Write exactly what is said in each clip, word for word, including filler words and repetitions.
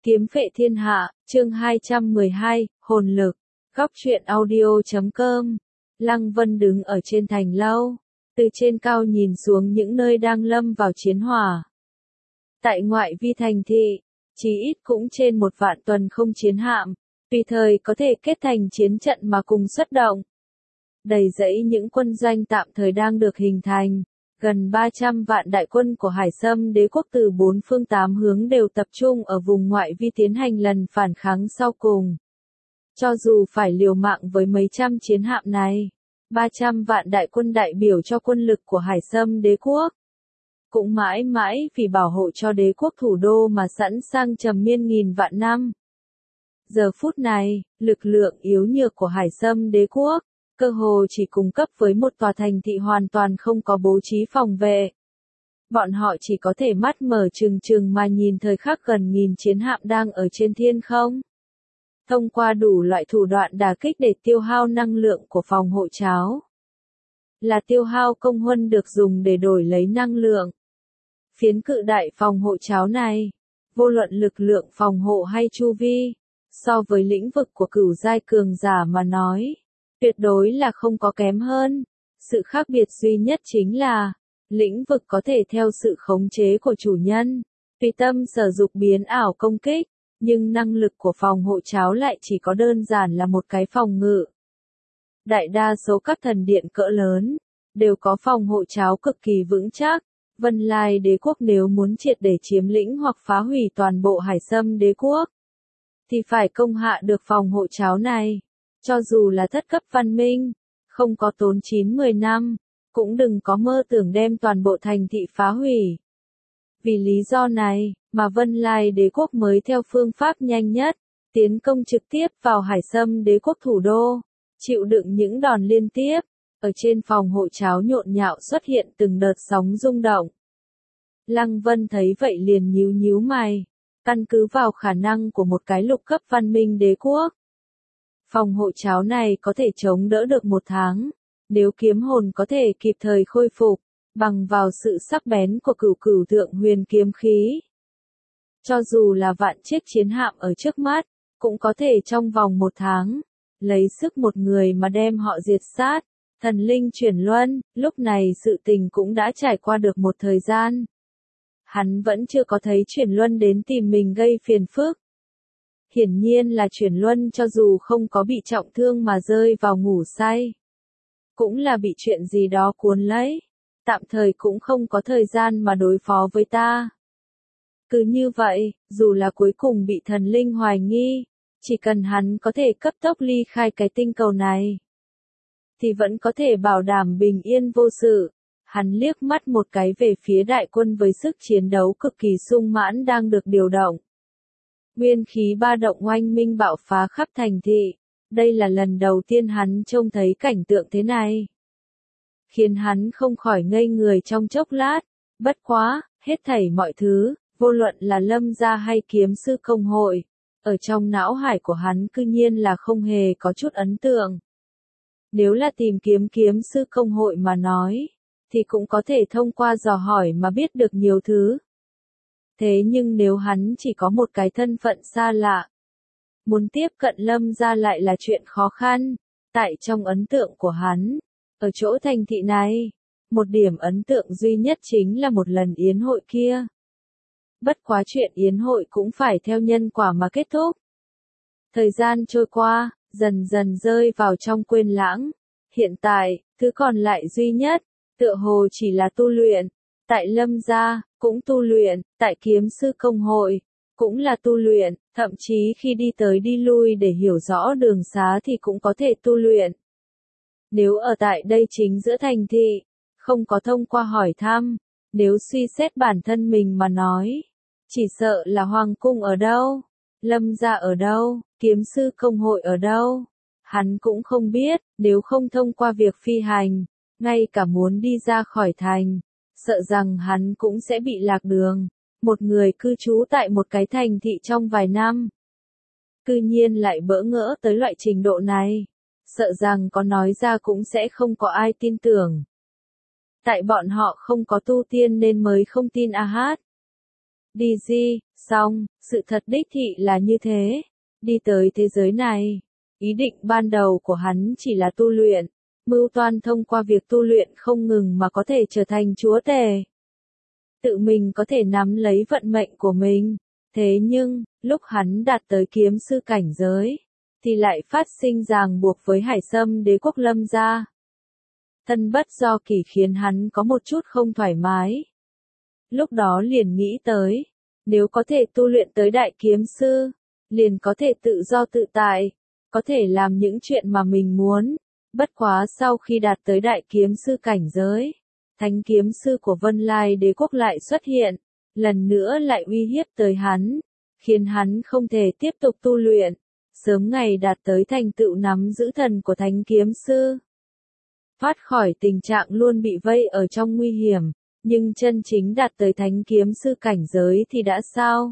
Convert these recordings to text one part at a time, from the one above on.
Kiếm phệ thiên hạ, chương hai trăm mười hai, hồn lực, góc truyện audio chấm com. Lăng Vân đứng ở trên thành lâu, từ trên cao nhìn xuống những nơi đang lâm vào chiến hỏa. Tại ngoại vi thành thị, chí ít cũng trên một vạn tuần không chiến hạm, tùy thời có thể kết thành chiến trận mà cùng xuất động. Đầy dẫy những quân doanh tạm thời đang được hình thành. Gần ba trăm vạn đại quân của Hải Sâm Đế quốc từ bốn phương tám hướng đều tập trung ở vùng ngoại vi tiến hành lần phản kháng sau cùng. Cho dù phải liều mạng với mấy trăm chiến hạm này, ba trăm vạn đại quân đại biểu cho quân lực của Hải Sâm Đế quốc, cũng mãi mãi vì bảo hộ cho đế quốc thủ đô mà sẵn sàng trầm miên nghìn vạn năm. Giờ phút này, lực lượng yếu nhược của Hải Sâm Đế quốc cơ hồ chỉ cung cấp với một tòa thành thị hoàn toàn không có bố trí phòng vệ. Bọn họ chỉ có thể mắt mở trừng trừng mà nhìn thời khắc gần nghìn chiến hạm đang ở trên thiên không. Thông qua đủ loại thủ đoạn đả kích để tiêu hao năng lượng của phòng hộ cháo. Là tiêu hao công huân được dùng để đổi lấy năng lượng. Phiến cự đại phòng hộ cháo này, vô luận lực lượng phòng hộ hay chu vi, so với lĩnh vực của cửu giai cường giả mà nói, tuyệt đối là không có kém hơn. Sự khác biệt duy nhất chính là, lĩnh vực có thể theo sự khống chế của chủ nhân, tùy tâm sở dục biến ảo công kích, nhưng năng lực của phòng hộ cháo lại chỉ có đơn giản là một cái phòng ngự. Đại đa số các thần điện cỡ lớn, đều có phòng hộ cháo cực kỳ vững chắc. Vân Lai Đế quốc nếu muốn triệt để chiếm lĩnh hoặc phá hủy toàn bộ Hải Sâm Đế quốc, thì phải công hạ được phòng hộ cháo này. Cho dù là thất cấp văn minh, không có tốn chín mười năm, cũng đừng có mơ tưởng đem toàn bộ thành thị phá hủy. Vì lý do này, mà Vân Lai Đế quốc mới theo phương pháp nhanh nhất, tiến công trực tiếp vào Hải Sâm Đế quốc thủ đô, chịu đựng những đòn liên tiếp, ở trên phòng hộ cháo nhộn nhạo xuất hiện từng đợt sóng rung động. Lăng Vân thấy vậy liền nhíu nhíu mày, căn cứ vào khả năng của một cái lục cấp văn minh đế quốc. Phòng hộ cháo này có thể chống đỡ được một tháng, nếu kiếm hồn có thể kịp thời khôi phục, bằng vào sự sắc bén của cửu cửu thượng huyền kiếm khí. Cho dù là vạn chiếc chiến hạm ở trước mắt, cũng có thể trong vòng một tháng, lấy sức một người mà đem họ diệt sát. Thần linh chuyển luân, lúc này sự tình cũng đã trải qua được một thời gian. Hắn vẫn chưa có thấy chuyển luân đến tìm mình gây phiền phức. Hiển nhiên là chuyển luân cho dù không có bị trọng thương mà rơi vào ngủ say, cũng là bị chuyện gì đó cuốn lấy, tạm thời cũng không có thời gian mà đối phó với ta. Cứ như vậy, dù là cuối cùng bị thần linh hoài nghi, chỉ cần hắn có thể cấp tốc ly khai cái tinh cầu này, thì vẫn có thể bảo đảm bình yên vô sự. Hắn liếc mắt một cái về phía đại quân với sức chiến đấu cực kỳ sung mãn đang được điều động. Nguyên khí ba động oanh minh bạo phá khắp thành thị, đây là lần đầu tiên hắn trông thấy cảnh tượng thế này. Khiến hắn không khỏi ngây người trong chốc lát, bất quá, hết thảy mọi thứ, vô luận là Lâm gia hay kiếm sư công hội, ở trong não hải của hắn cư nhiên là không hề có chút ấn tượng. Nếu là tìm kiếm kiếm sư công hội mà nói, thì cũng có thể thông qua dò hỏi mà biết được nhiều thứ. Thế nhưng nếu hắn chỉ có một cái thân phận xa lạ, muốn tiếp cận Lâm gia lại là chuyện khó khăn. Tại trong ấn tượng của hắn, ở chỗ thành thị này, một điểm ấn tượng duy nhất chính là một lần yến hội kia. Bất quá chuyện yến hội cũng phải theo nhân quả mà kết thúc. Thời gian trôi qua, dần dần rơi vào trong quên lãng. Hiện tại, thứ còn lại duy nhất, tựa hồ chỉ là tu luyện. Tại Lâm gia, cũng tu luyện, tại kiếm sư công hội, cũng là tu luyện, thậm chí khi đi tới đi lui để hiểu rõ đường xá thì cũng có thể tu luyện. Nếu ở tại đây chính giữa thành thị, không có thông qua hỏi thăm, nếu suy xét bản thân mình mà nói, chỉ sợ là hoàng cung ở đâu, Lâm gia ở đâu, kiếm sư công hội ở đâu, hắn cũng không biết. Nếu không thông qua việc phi hành, ngay cả muốn đi ra khỏi thành, sợ rằng hắn cũng sẽ bị lạc đường. Một người cư trú tại một cái thành thị trong vài năm, cư nhiên lại bỡ ngỡ tới loại trình độ này, sợ rằng có nói ra cũng sẽ không có ai tin tưởng. Tại bọn họ không có tu tiên nên mới không tin a hát. đê giê, Xong, sự thật đích thị là như thế. Đi tới thế giới này, ý định ban đầu của hắn chỉ là tu luyện, mưu toan thông qua việc tu luyện không ngừng mà có thể trở thành chúa tể. Tự mình có thể nắm lấy vận mệnh của mình. Thế nhưng, lúc hắn đạt tới kiếm sư cảnh giới, thì lại phát sinh ràng buộc với Hải Sâm Đế quốc Lâm gia. Thân bất do kỷ khiến hắn có một chút không thoải mái. Lúc đó liền nghĩ tới, nếu có thể tu luyện tới đại kiếm sư, liền có thể tự do tự tại, có thể làm những chuyện mà mình muốn. Bất quá sau khi đạt tới đại kiếm sư cảnh giới, thánh kiếm sư của Vân Lai Đế quốc lại xuất hiện, lần nữa lại uy hiếp tới hắn, khiến hắn không thể tiếp tục tu luyện, sớm ngày đạt tới thành tựu nắm giữ thần của thánh kiếm sư. Thoát khỏi tình trạng luôn bị vây ở trong nguy hiểm, nhưng chân chính đạt tới thánh kiếm sư cảnh giới thì đã sao?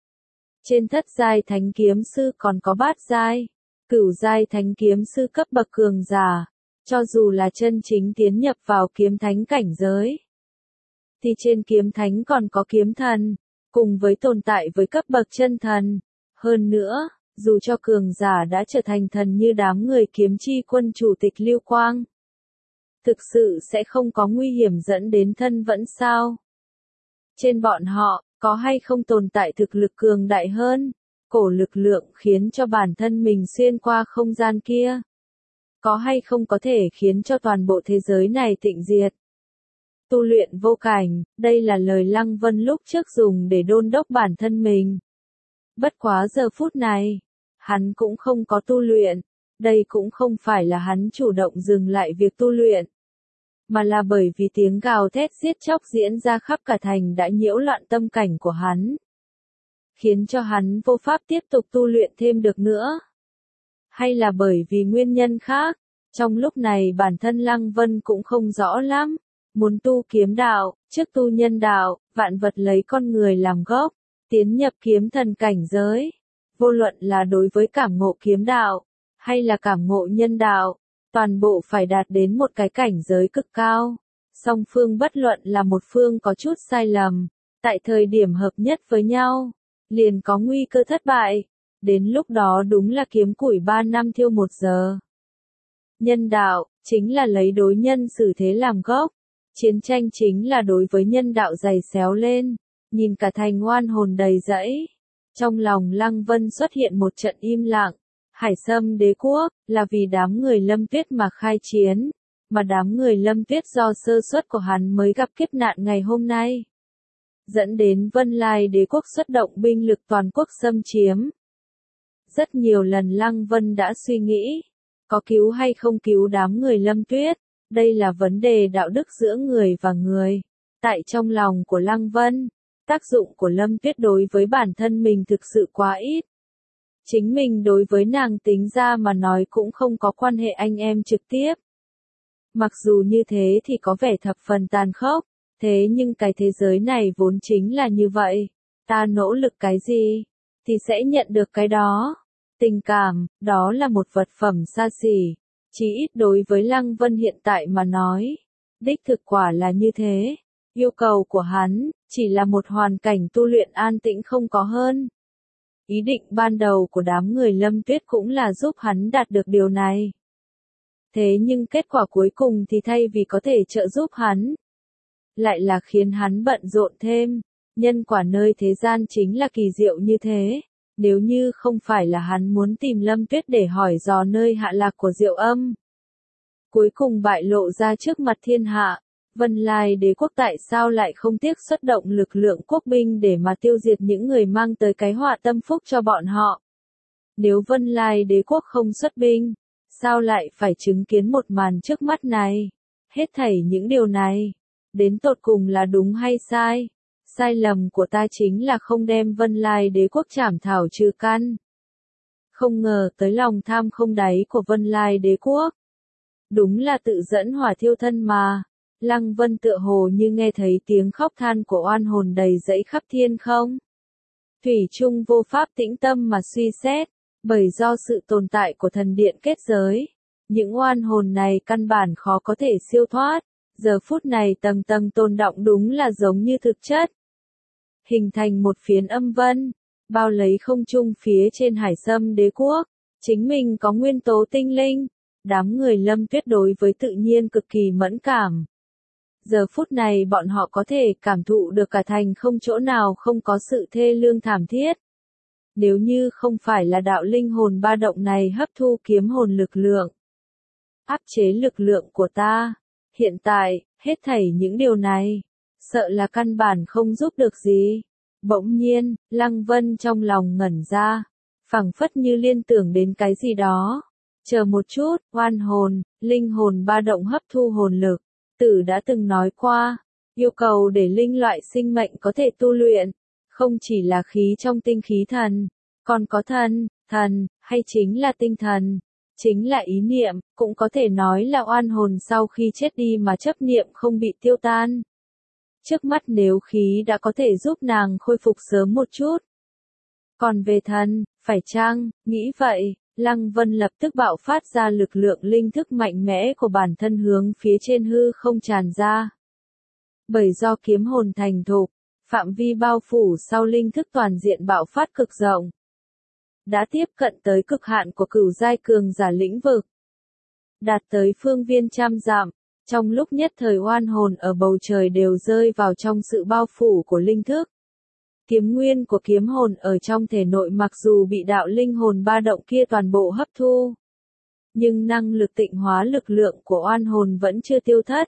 Trên thất giai thánh kiếm sư còn có bát giai, cửu giai thánh kiếm sư cấp bậc cường giả, cho dù là chân chính tiến nhập vào kiếm thánh cảnh giới, thì trên kiếm thánh còn có kiếm thần, cùng với tồn tại với cấp bậc chân thần. Hơn nữa, dù cho cường giả đã trở thành thần như đám người kiếm chi quân chủ tịch Lưu Quang, thực sự sẽ không có nguy hiểm dẫn đến thân vẫn sao? Trên bọn họ, có hay không tồn tại thực lực cường đại hơn, cổ lực lượng khiến cho bản thân mình xuyên qua không gian kia? Có hay không có thể khiến cho toàn bộ thế giới này tịnh diệt? Tu luyện vô cảnh, đây là lời Lăng Vân lúc trước dùng để đôn đốc bản thân mình. Bất quá giờ phút này, hắn cũng không có tu luyện, đây cũng không phải là hắn chủ động dừng lại việc tu luyện, mà là bởi vì tiếng gào thét giết chóc diễn ra khắp cả thành đã nhiễu loạn tâm cảnh của hắn, khiến cho hắn vô pháp tiếp tục tu luyện thêm được nữa. Hay là bởi vì nguyên nhân khác, trong lúc này bản thân Lăng Vân cũng không rõ lắm, muốn tu kiếm đạo, trước tu nhân đạo, vạn vật lấy con người làm gốc, tiến nhập kiếm thần cảnh giới. Vô luận là đối với cảm ngộ kiếm đạo, hay là cảm ngộ nhân đạo, toàn bộ phải đạt đến một cái cảnh giới cực cao. Song phương bất luận là một phương có chút sai lầm, tại thời điểm hợp nhất với nhau, liền có nguy cơ thất bại. Đến lúc đó đúng là kiếm củi ba năm thiêu một giờ. Nhân đạo, chính là lấy đối nhân xử thế làm gốc. Chiến tranh chính là đối với nhân đạo dày xéo lên. Nhìn cả thành oan hồn đầy rẫy. Trong lòng Lăng Vân xuất hiện một trận im lặng. Hải Sâm Đế quốc, là vì đám người Lâm Tuyết mà khai chiến. Mà đám người Lâm Tuyết do sơ suất của hắn mới gặp kiếp nạn ngày hôm nay. Dẫn đến Vân Lai Đế quốc xuất động binh lực toàn quốc xâm chiếm. Rất nhiều lần Lăng Vân đã suy nghĩ, có cứu hay không cứu đám người Lâm Tuyết, đây là vấn đề đạo đức giữa người và người. Tại trong lòng của Lăng Vân, tác dụng của Lâm Tuyết đối với bản thân mình thực sự quá ít. Chính mình đối với nàng tính ra mà nói cũng không có quan hệ anh em trực tiếp. Mặc dù như thế thì có vẻ thập phần tàn khốc, thế nhưng cái thế giới này vốn chính là như vậy. Ta nỗ lực cái gì, thì sẽ nhận được cái đó. Tình cảm, đó là một vật phẩm xa xỉ, chỉ ít đối với Lăng Vân hiện tại mà nói. Đích thực quả là như thế. Yêu cầu của hắn, chỉ là một hoàn cảnh tu luyện an tĩnh không có hơn. Ý định ban đầu của đám người Lâm Tuyết cũng là giúp hắn đạt được điều này. Thế nhưng kết quả cuối cùng thì thay vì có thể trợ giúp hắn, lại là khiến hắn bận rộn thêm. Nhân quả nơi thế gian chính là kỳ diệu như thế. Nếu như không phải là hắn muốn tìm Lâm Tuyết để hỏi dò nơi hạ lạc của Diệu Âm, cuối cùng bại lộ ra trước mặt thiên hạ, Vân Lai Đế quốc tại sao lại không tiếc xuất động lực lượng quốc binh để mà tiêu diệt những người mang tới cái họa tâm phúc cho bọn họ? Nếu Vân Lai Đế quốc không xuất binh, sao lại phải chứng kiến một màn trước mắt này? Hết thảy những điều này, đến tột cùng là đúng hay sai? Sai lầm của ta chính là không đem Vân Lai Đế quốc trảm thảo trừ căn. Không ngờ tới lòng tham không đáy của Vân Lai Đế quốc. Đúng là tự dẫn hỏa thiêu thân mà. Lăng Vân tựa hồ như nghe thấy tiếng khóc than của oan hồn đầy dẫy khắp thiên không. Thủy chung vô pháp tĩnh tâm mà suy xét, bởi do sự tồn tại của thần điện kết giới. Những oan hồn này căn bản khó có thể siêu thoát. Giờ phút này tầng tầng tồn đọng đúng là giống như thực chất. hình thành một phiến âm vân, bao lấy không trung phía trên Hải Sâm Đế quốc. Chính mình có nguyên tố tinh linh, đám người Lâm Tuyết đối với tự nhiên cực kỳ mẫn cảm. Giờ phút này bọn họ có thể cảm thụ được cả thành không chỗ nào không có sự thê lương thảm thiết. Nếu như không phải là đạo linh hồn ba động này hấp thu kiếm hồn lực lượng, áp chế lực lượng của ta, hiện tại, hết thảy những điều này, sợ là căn bản không giúp được gì. Bỗng nhiên, Lăng Vân trong lòng ngẩn ra, phảng phất như liên tưởng đến cái gì đó. Chờ một chút, oan hồn, linh hồn ba động hấp thu hồn lực. Tử đã từng nói qua, yêu cầu để linh loại sinh mệnh có thể tu luyện, không chỉ là khí trong tinh khí thần, còn có thần, thần, hay chính là tinh thần, chính là ý niệm, cũng có thể nói là oan hồn sau khi chết đi mà chấp niệm không bị tiêu tan. Trước mắt nếu khí đã có thể giúp nàng khôi phục sớm một chút. Còn về thần, phải chăng, nghĩ vậy, Lăng Vân lập tức bạo phát ra lực lượng linh thức mạnh mẽ của bản thân hướng phía trên hư không tràn ra. Bởi do kiếm hồn thành thục, phạm vi bao phủ sau linh thức toàn diện bạo phát cực rộng. Đã tiếp cận tới cực hạn của cửu giai cường giả lĩnh vực. Đạt tới phương viên trăm dặm, trong lúc nhất thời oan hồn ở bầu trời đều rơi vào trong sự bao phủ của linh thức. Kiếm nguyên của kiếm hồn ở trong thể nội mặc dù bị đạo linh hồn ba động kia toàn bộ hấp thu, nhưng năng lực tịnh hóa lực lượng của oan hồn vẫn chưa tiêu thất.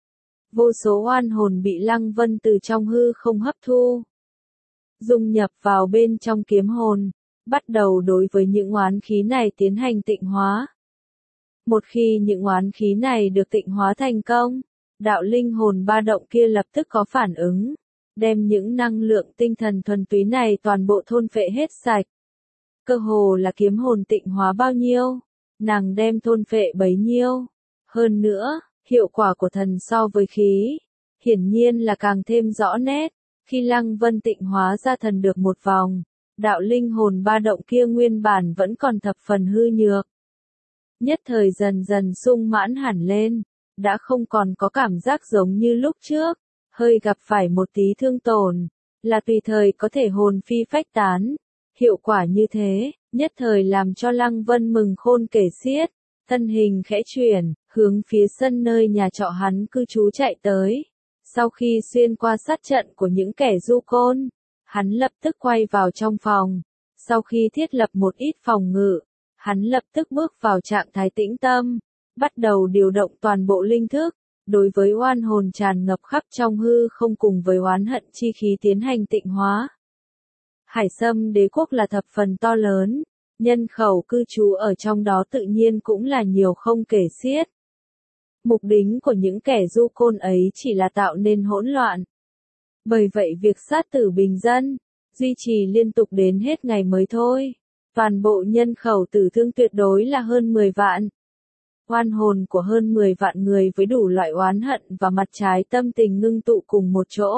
Vô số oan hồn bị Lăng Vân từ trong hư không hấp thu, dung nhập vào bên trong kiếm hồn, bắt đầu đối với những oán khí này tiến hành tịnh hóa. Một khi những oán khí này được tịnh hóa thành công, đạo linh hồn ba động kia lập tức có phản ứng, đem những năng lượng tinh thần thuần túy này toàn bộ thôn phệ hết sạch. Cơ hồ là kiếm hồn tịnh hóa bao nhiêu, nàng đem thôn phệ bấy nhiêu. Hơn nữa, hiệu quả của thần so với khí, hiển nhiên là càng thêm rõ nét. Khi Lăng Vân tịnh hóa ra thần được một vòng, đạo linh hồn ba động kia nguyên bản vẫn còn thập phần hư nhược. Nhất thời dần dần sung mãn hẳn lên, đã không còn có cảm giác giống như lúc trước, hơi gặp phải một tí thương tổn, là tùy thời có thể hồn phi phách tán. Hiệu quả như thế, nhất thời làm cho Lăng Vân mừng khôn kể xiết, thân hình khẽ chuyển, hướng phía sân nơi nhà trọ hắn cư trú chạy tới. Sau khi xuyên qua sát trận của những kẻ du côn, hắn lập tức quay vào trong phòng. Sau khi thiết lập một ít phòng ngự, hắn lập tức bước vào trạng thái tĩnh tâm, bắt đầu điều động toàn bộ linh thức, đối với oan hồn tràn ngập khắp trong hư không cùng với oán hận chi khí tiến hành tịnh hóa. Hải Sâm Đế quốc là thập phần to lớn, nhân khẩu cư trú ở trong đó tự nhiên cũng là nhiều không kể xiết. Mục đích của những kẻ du côn ấy chỉ là tạo nên hỗn loạn. Bởi vậy việc sát tử bình dân, duy trì liên tục đến hết ngày mới thôi. Toàn bộ nhân khẩu tử thương tuyệt đối là hơn mười vạn. Oan hồn của hơn mười vạn người với đủ loại oán hận và mặt trái tâm tình ngưng tụ cùng một chỗ.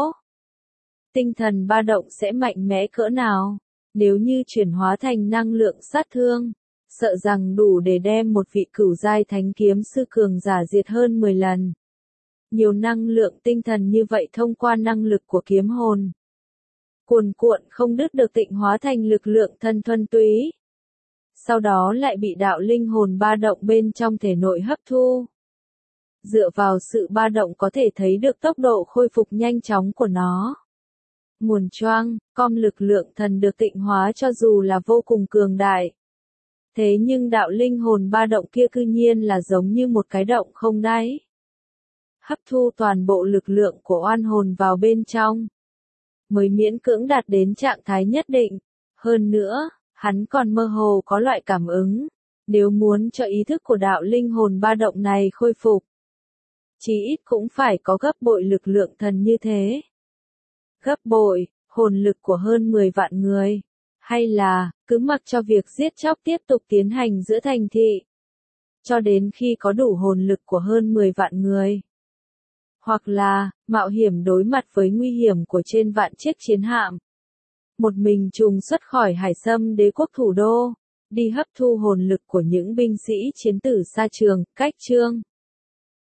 Tinh thần ba động sẽ mạnh mẽ cỡ nào, nếu như chuyển hóa thành năng lượng sát thương, sợ rằng đủ để đem một vị cửu giai thánh kiếm sư cường giả diệt hơn mười lần. Nhiều năng lượng tinh thần như vậy thông qua năng lực của kiếm hồn, cuồn cuộn không đứt được tịnh hóa thành lực lượng thân thuần túy. Sau đó lại bị đạo linh hồn ba động bên trong thể nội hấp thu. Dựa vào sự ba động có thể thấy được tốc độ khôi phục nhanh chóng của nó. Nguồn choang, com lực lượng thần được tịnh hóa cho dù là vô cùng cường đại. Thế nhưng đạo linh hồn ba động kia cư nhiên là giống như một cái động không đáy. Hấp thu toàn bộ lực lượng của oan hồn vào bên trong, mới miễn cưỡng đạt đến trạng thái nhất định. Hơn nữa, hắn còn mơ hồ có loại cảm ứng, nếu muốn cho ý thức của đạo linh hồn ba động này khôi phục, chí ít cũng phải có gấp bội lực lượng thần như thế. Gấp bội, hồn lực của hơn mười vạn người, hay là, cứ mặc cho việc giết chóc tiếp tục tiến hành giữa thành thị, cho đến khi có đủ hồn lực của hơn mười vạn người. Hoặc là, mạo hiểm đối mặt với nguy hiểm của trên vạn chiếc chiến hạm. Một mình trùng xuất khỏi Hải Sâm Đế quốc thủ đô, đi hấp thu hồn lực của những binh sĩ chiến tử xa trường, cách chương.